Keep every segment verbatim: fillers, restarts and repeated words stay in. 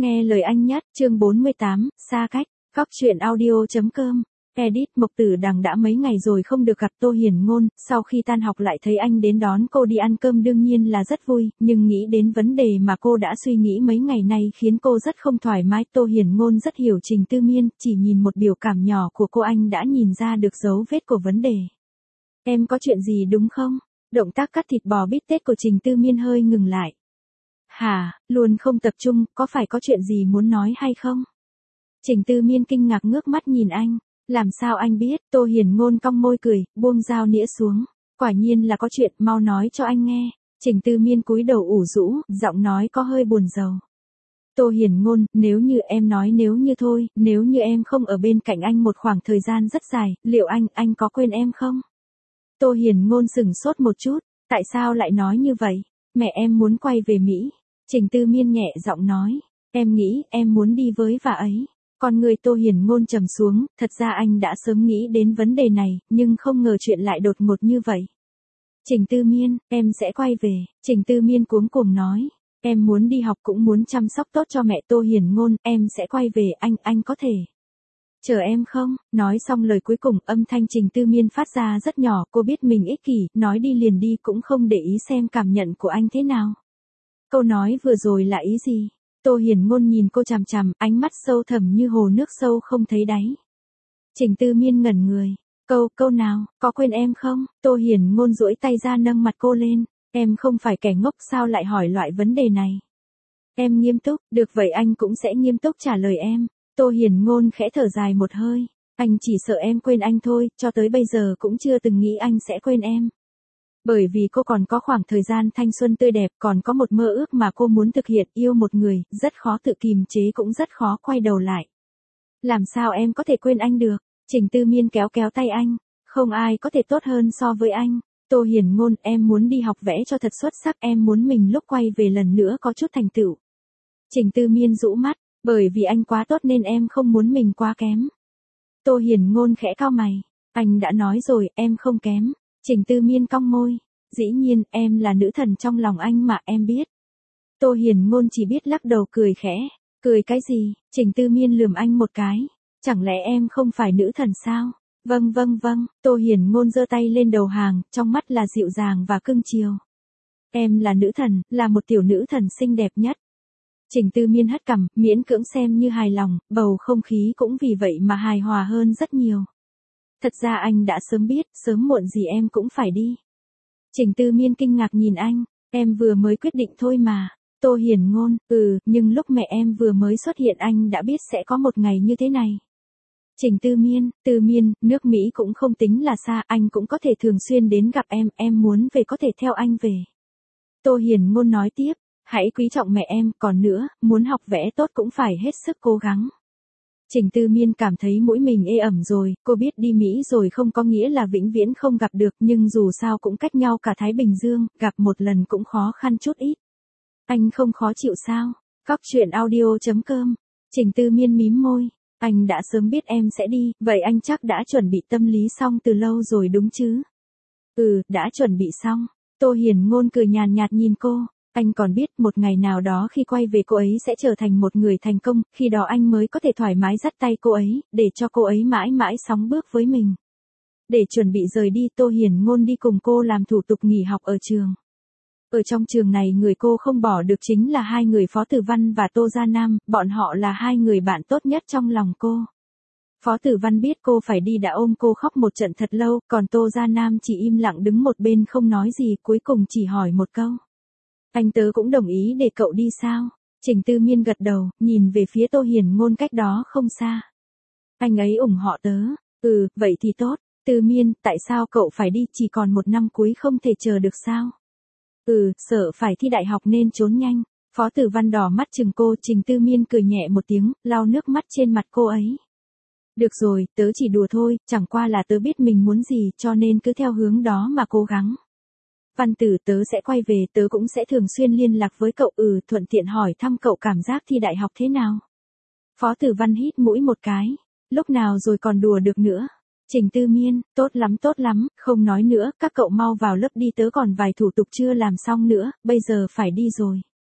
Nghe lời anh nhất, chương bốn mươi tám, xa cách, góc truyện audio.com. Edit Mộc Tử Đằng đã mấy ngày rồi không được gặp Tô Hiển Ngôn, sau khi tan học lại thấy anh đến đón cô đi ăn cơm đương nhiên là rất vui, nhưng nghĩ đến vấn đề mà cô đã suy nghĩ mấy ngày nay khiến cô rất không thoải mái. Tô Hiển Ngôn rất hiểu Trình Tư Miên, chỉ nhìn một biểu cảm nhỏ của cô anh đã nhìn ra được dấu vết của vấn đề. Em có chuyện gì đúng không? Động tác cắt thịt bò bít tết của Trình Tư Miên hơi ngừng lại. Hả, luôn không tập trung, có phải có chuyện gì muốn nói hay không? Trình Tư Miên kinh ngạc ngước mắt nhìn anh. Làm sao anh biết? Tô Hiển Ngôn cong môi cười, buông dao nĩa xuống. Quả nhiên là có chuyện, mau nói cho anh nghe. Trình Tư Miên cúi đầu ủ rũ, giọng nói có hơi buồn rầu. Tô Hiển Ngôn, nếu như em nói nếu như thôi, nếu như em không ở bên cạnh anh một khoảng thời gian rất dài, liệu anh, anh có quên em không? Tô Hiển Ngôn sững sốt một chút, tại sao lại nói như vậy? Mẹ em muốn quay về Mỹ. Trình Tư Miên nhẹ giọng nói, em nghĩ em muốn đi với bà ấy. Con người Tô Hiển Ngôn trầm xuống, thật ra anh đã sớm nghĩ đến vấn đề này, nhưng không ngờ chuyện lại đột ngột như vậy. Trình Tư Miên, em sẽ quay về. Trình Tư Miên cuống cuồng nói, em muốn đi học cũng muốn chăm sóc tốt cho mẹ. Tô Hiển Ngôn, em sẽ quay về, anh, anh có thể chờ em không? Nói xong lời cuối cùng, âm thanh Trình Tư Miên phát ra rất nhỏ, cô biết mình ích kỷ, nói đi liền đi cũng không để ý xem cảm nhận của anh thế nào. Câu nói vừa rồi là ý gì? Tô Hiển Ngôn nhìn cô chằm chằm, ánh mắt sâu thẳm như hồ nước sâu không thấy đáy. Trình Tư Miên ngẩn người. Câu, câu nào, có quên em không? Tô Hiển Ngôn duỗi tay ra nâng mặt cô lên. Em không phải kẻ ngốc sao lại hỏi loại vấn đề này? Em nghiêm túc, được vậy anh cũng sẽ nghiêm túc trả lời em. Tô Hiển Ngôn khẽ thở dài một hơi. Anh chỉ sợ em quên anh thôi, cho tới bây giờ cũng chưa từng nghĩ anh sẽ quên em. Bởi vì cô còn có khoảng thời gian thanh xuân tươi đẹp, còn có một mơ ước mà cô muốn thực hiện, yêu một người, rất khó tự kìm chế cũng rất khó quay đầu lại. Làm sao em có thể quên anh được? Trình Tư Miên kéo kéo tay anh, không ai có thể tốt hơn so với anh. Tô Hiển Ngôn, em muốn đi học vẽ cho thật xuất sắc, em muốn mình lúc quay về lần nữa có chút thành tựu. Trình Tư Miên rũ mắt, bởi vì anh quá tốt nên em không muốn mình quá kém. Tô Hiển Ngôn khẽ cau mày, anh đã nói rồi, em không kém. Trình Tư Miên cong môi, dĩ nhiên, em là nữ thần trong lòng anh mà em biết. Tô Hiển Ngôn chỉ biết lắc đầu cười khẽ, cười cái gì? Trình Tư Miên lườm anh một cái, chẳng lẽ em không phải nữ thần sao? Vâng vâng vâng, Tô Hiển Ngôn giơ tay lên đầu hàng, trong mắt là dịu dàng và cưng chiều. Em là nữ thần, là một tiểu nữ thần xinh đẹp nhất. Trình Tư Miên hất cằm, miễn cưỡng xem như hài lòng, bầu không khí cũng vì vậy mà hài hòa hơn rất nhiều. Thật ra anh đã sớm biết, sớm muộn gì em cũng phải đi. Trình Tư Miên kinh ngạc nhìn anh, em vừa mới quyết định thôi mà. Tô Hiển Ngôn, ừ, nhưng lúc mẹ em vừa mới xuất hiện anh đã biết sẽ có một ngày như thế này. Trình Tư Miên, Tư Miên, nước Mỹ cũng không tính là xa, anh cũng có thể thường xuyên đến gặp em, em muốn về có thể theo anh về. Tô Hiển Ngôn nói tiếp, hãy quý trọng mẹ em, còn nữa, muốn học vẽ tốt cũng phải hết sức cố gắng. Trình Tư Miên cảm thấy mũi mình ê ẩm rồi, cô biết đi Mỹ rồi không có nghĩa là vĩnh viễn không gặp được, nhưng dù sao cũng cách nhau cả Thái Bình Dương, gặp một lần cũng khó khăn chút ít. Anh không khó chịu sao? Góc truyện audio.com. Trình Tư Miên mím môi, anh đã sớm biết em sẽ đi, vậy anh chắc đã chuẩn bị tâm lý xong từ lâu rồi đúng chứ? Ừ, đã chuẩn bị xong. Tô Hiển Ngôn cười nhàn nhạt nhìn cô. Anh còn biết một ngày nào đó khi quay về cô ấy sẽ trở thành một người thành công, khi đó anh mới có thể thoải mái dắt tay cô ấy, để cho cô ấy mãi mãi sóng bước với mình. Để chuẩn bị rời đi, Tô Hiển Ngôn đi cùng cô làm thủ tục nghỉ học ở trường. Ở trong trường này người cô không bỏ được chính là hai người Phó Tử Văn và Tô Gia Nam, bọn họ là hai người bạn tốt nhất trong lòng cô. Phó Tử Văn biết cô phải đi đã ôm cô khóc một trận thật lâu, còn Tô Gia Nam chỉ im lặng đứng một bên không nói gì, cuối cùng chỉ hỏi một câu. Anh tớ cũng đồng ý để cậu đi sao? Trình Tư Miên gật đầu, nhìn về phía Tô Hiển Ngôn cách đó không xa. Anh ấy ủng họ tớ. Ừ, vậy thì tốt. Tư Miên, tại sao cậu phải đi, chỉ còn một năm cuối không thể chờ được sao? Ừ, sợ phải thi đại học nên trốn nhanh. Phó Tử Văn đỏ mắt chừng cô, Trình Tư Miên cười nhẹ một tiếng, lau nước mắt trên mặt cô ấy. Được rồi, tớ chỉ đùa thôi, chẳng qua là tớ biết mình muốn gì cho nên cứ theo hướng đó mà cố gắng. Văn Tử, tớ sẽ quay về, tớ cũng sẽ thường xuyên liên lạc với cậu, ừ, thuận tiện hỏi thăm cậu cảm giác thi đại học thế nào. Phó Tử Văn hít mũi một cái, lúc nào rồi còn đùa được nữa. Trình Tư Miên, tốt lắm tốt lắm, không nói nữa, các cậu mau vào lớp đi, tớ còn vài thủ tục chưa làm xong nữa, bây giờ phải đi rồi.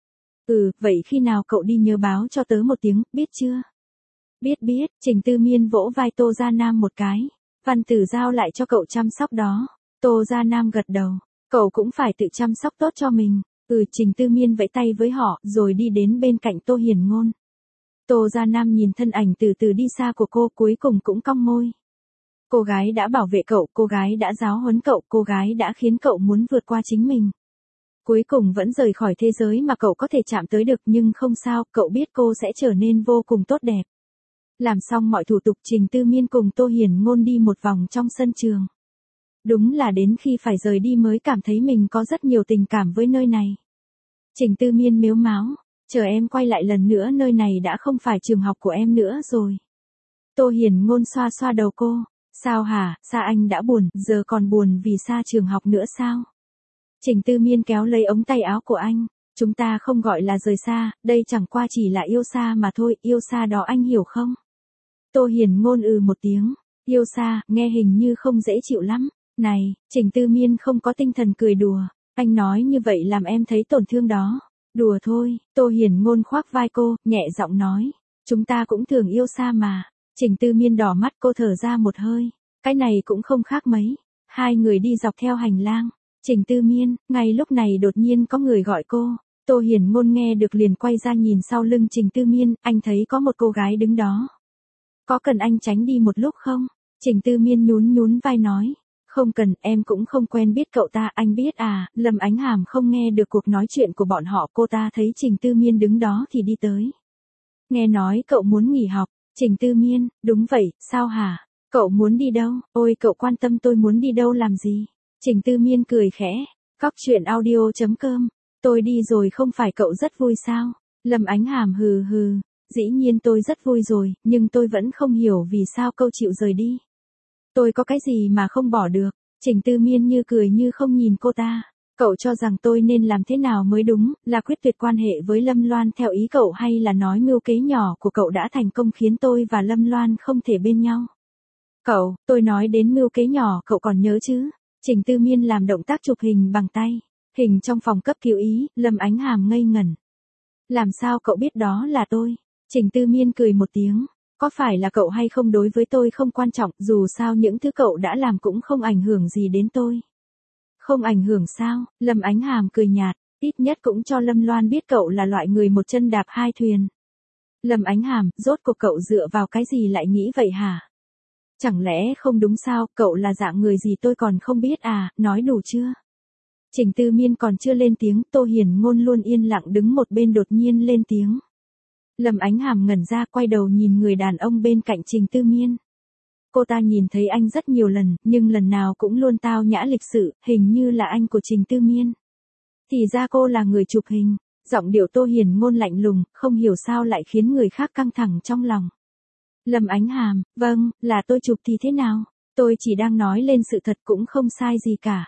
Ừ, vậy khi nào cậu đi nhớ báo cho tớ một tiếng, biết chưa? Biết biết, Trình Tư Miên vỗ vai Tô Gia Nam một cái. Văn Tử giao lại cho cậu chăm sóc đó. Tô Gia Nam gật đầu. Cậu cũng phải tự chăm sóc tốt cho mình. Ừ, Trình Tư Miên vẫy tay với họ, rồi đi đến bên cạnh Tô Hiền Ngôn. Tô Gia Nam nhìn thân ảnh từ từ đi xa của cô, cuối cùng cũng cong môi. Cô gái đã bảo vệ cậu, cô gái đã giáo huấn cậu, cô gái đã khiến cậu muốn vượt qua chính mình. Cuối cùng vẫn rời khỏi thế giới mà cậu có thể chạm tới được, nhưng không sao, cậu biết cô sẽ trở nên vô cùng tốt đẹp. Làm xong mọi thủ tục, Trình Tư Miên cùng Tô Hiền Ngôn đi một vòng trong sân trường. Đúng là đến khi phải rời đi mới cảm thấy mình có rất nhiều tình cảm với nơi này. Trình Tư Miên mếu máo, chờ em quay lại lần nữa, nơi này đã không phải trường học của em nữa rồi. Tô Hiền Ngôn xoa xoa đầu cô, sao hả, xa anh đã buồn, giờ còn buồn vì xa trường học nữa sao? Trình Tư Miên kéo lấy ống tay áo của anh, chúng ta không gọi là rời xa, đây chẳng qua chỉ là yêu xa mà thôi, yêu xa đó anh hiểu không? Tô Hiền Ngôn ừ một tiếng, yêu xa, nghe hình như không dễ chịu lắm. Này, Trình Tư Miên không có tinh thần cười đùa, anh nói như vậy làm em thấy tổn thương đó. Đùa thôi, Tô Hiền Ngôn khoác vai cô, nhẹ giọng nói, chúng ta cũng thường yêu xa mà. Trình Tư Miên đỏ mắt, cô thở ra một hơi, cái này cũng không khác mấy. Hai người đi dọc theo hành lang. Trình Tư Miên, ngay lúc này đột nhiên có người gọi cô. Tô Hiền Ngôn nghe được liền quay ra nhìn sau lưng Trình Tư Miên, anh thấy có một cô gái đứng đó. Có cần anh tránh đi một lúc không? Trình Tư Miên nhún nhún vai nói. Không cần, em cũng không quen biết cậu ta, anh biết à. Lâm Ánh Hàm không nghe được cuộc nói chuyện của bọn họ, cô ta thấy Trình Tư Miên đứng đó thì đi tới. Nghe nói cậu muốn nghỉ học. Trình Tư Miên, đúng vậy, sao hả? Cậu muốn đi đâu? Ôi cậu quan tâm tôi muốn đi đâu làm gì? Trình Tư Miên cười khẽ. Cóc truyện audio chấm com. Tôi đi rồi không phải cậu rất vui sao? Lâm Ánh Hàm hừ hừ. Dĩ nhiên tôi rất vui rồi, nhưng tôi vẫn không hiểu vì sao cậu chịu rời đi. Tôi có cái gì mà không bỏ được? Trình Tư Miên như cười như không nhìn cô ta. Cậu cho rằng tôi nên làm thế nào mới đúng, là quyết tuyệt quan hệ với Lâm Loan theo ý cậu hay là nói mưu kế nhỏ của cậu đã thành công khiến tôi và Lâm Loan không thể bên nhau? Cậu, tôi nói đến mưu kế nhỏ cậu còn nhớ chứ? Trình Tư Miên làm động tác chụp hình bằng tay. Hình trong phòng cấp cứu ý, Lâm Ánh Hàm ngây ngẩn. Làm sao cậu biết đó là tôi? Trình Tư Miên cười một tiếng. Có phải là cậu hay không đối với tôi không quan trọng, dù sao những thứ cậu đã làm cũng không ảnh hưởng gì đến tôi. Không ảnh hưởng sao? Lâm Ánh Hàm cười nhạt, ít nhất cũng cho Lâm Loan biết cậu là loại người một chân đạp hai thuyền. Lâm Ánh Hàm, rốt cuộc cậu dựa vào cái gì lại nghĩ vậy hả? Chẳng lẽ không đúng sao, cậu là dạng người gì tôi còn không biết à, nói đủ chưa? Trình Tư Miên còn chưa lên tiếng, Tô Hiền Ngôn luôn yên lặng đứng một bên đột nhiên lên tiếng. Lâm Ánh Hàm ngẩn ra quay đầu nhìn người đàn ông bên cạnh Trình Tư Miên. Cô ta nhìn thấy anh rất nhiều lần, nhưng lần nào cũng luôn tao nhã lịch sự, hình như là anh của Trình Tư Miên. Thì ra cô là người chụp hình, giọng điệu Tô Hiền Ngôn lạnh lùng, không hiểu sao lại khiến người khác căng thẳng trong lòng. Lâm Ánh Hàm, vâng, là tôi chụp thì thế nào? Tôi chỉ đang nói lên sự thật cũng không sai gì cả.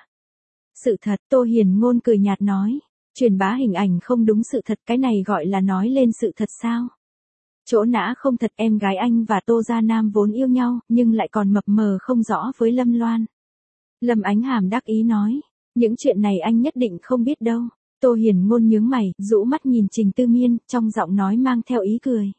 Sự thật, Tô Hiền Ngôn cười nhạt nói. Truyền bá hình ảnh không đúng sự thật, cái này gọi là nói lên sự thật sao? Chỗ nã không thật, em gái anh và Tô Gia Nam vốn yêu nhau, nhưng lại còn mập mờ không rõ với Lâm Loan. Lâm Ánh Hàm đắc ý nói, những chuyện này anh nhất định không biết đâu. Tô Hiền Ngôn nhướng mày, rũ mắt nhìn Trình Tư Miên, trong giọng nói mang theo ý cười.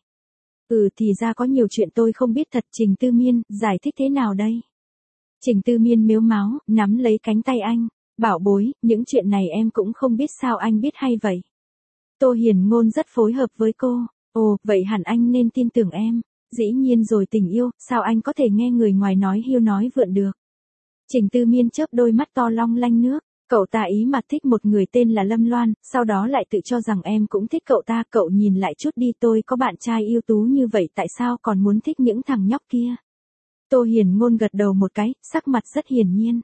Ừ thì ra có nhiều chuyện tôi không biết thật. Trình Tư Miên, giải thích thế nào đây? Trình Tư Miên mếu máo, nắm lấy cánh tay anh. Bảo bối, những chuyện này em cũng không biết sao anh biết hay vậy? Tô Hiền Ngôn rất phối hợp với cô. Ồ, vậy hẳn anh nên tin tưởng em. Dĩ nhiên rồi, tình yêu, sao anh có thể nghe người ngoài nói hiu nói vượn được? Trình Tư Miên chớp đôi mắt to long lanh nước. Cậu ta ý mà thích một người tên là Lâm Loan, sau đó lại tự cho rằng em cũng thích cậu ta. Cậu nhìn lại chút đi, tôi có bạn trai ưu tú như vậy tại sao còn muốn thích những thằng nhóc kia? Tô Hiền Ngôn gật đầu một cái, sắc mặt rất hiển nhiên.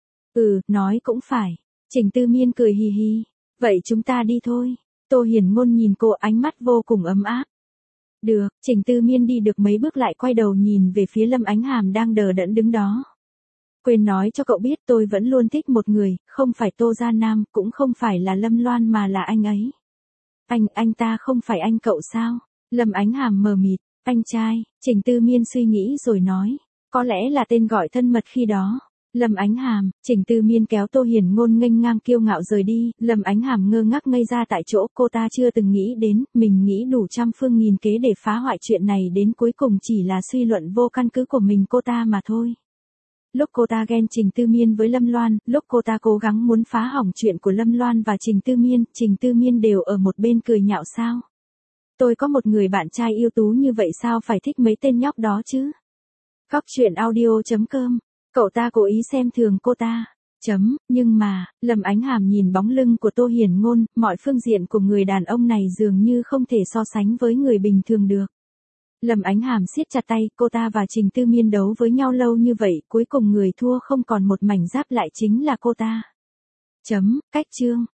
Ừ, nói cũng phải. Trình Tư Miên cười hì hì. Vậy chúng ta đi thôi. Tô Hiền Ngôn nhìn cô, ánh mắt vô cùng ấm áp. Được, Trình Tư Miên đi được mấy bước lại quay đầu nhìn về phía Lâm Ánh Hàm đang đờ đẫn đứng đó. Quên nói cho cậu biết tôi vẫn luôn thích một người, không phải Tô Gia Nam, cũng không phải là Lâm Loan mà là anh ấy. Anh, anh ta không phải anh cậu sao? Lâm Ánh Hàm mờ mịt, anh trai, Trình Tư Miên suy nghĩ rồi nói. Có lẽ là tên gọi thân mật khi đó. Lâm Ánh Hàm, Trình Tư Miên kéo Tô Hiền Ngôn nghênh ngang kiêu ngạo rời đi, Lâm Ánh Hàm ngơ ngác ngây ra tại chỗ, cô ta chưa từng nghĩ đến, mình nghĩ đủ trăm phương nghìn kế để phá hoại chuyện này đến cuối cùng chỉ là suy luận vô căn cứ của mình cô ta mà thôi. Lúc cô ta ghen Trình Tư Miên với Lâm Loan, lúc cô ta cố gắng muốn phá hỏng chuyện của Lâm Loan và Trình Tư Miên, Trình Tư Miên đều ở một bên cười nhạo sao. Tôi có một người bạn trai ưu tú như vậy sao phải thích mấy tên nhóc đó chứ. Góc truyện audio chấm com, cậu ta cố ý xem thường cô ta. Chấm, nhưng mà, Lâm Ánh Hàm nhìn bóng lưng của Tô Hiền Ngôn, mọi phương diện của người đàn ông này dường như không thể so sánh với người bình thường được. Lâm Ánh Hàm siết chặt tay, cô ta và Trình Tư Miên đấu với nhau lâu như vậy, cuối cùng người thua không còn một mảnh giáp lại chính là cô ta. Chấm, cách chương.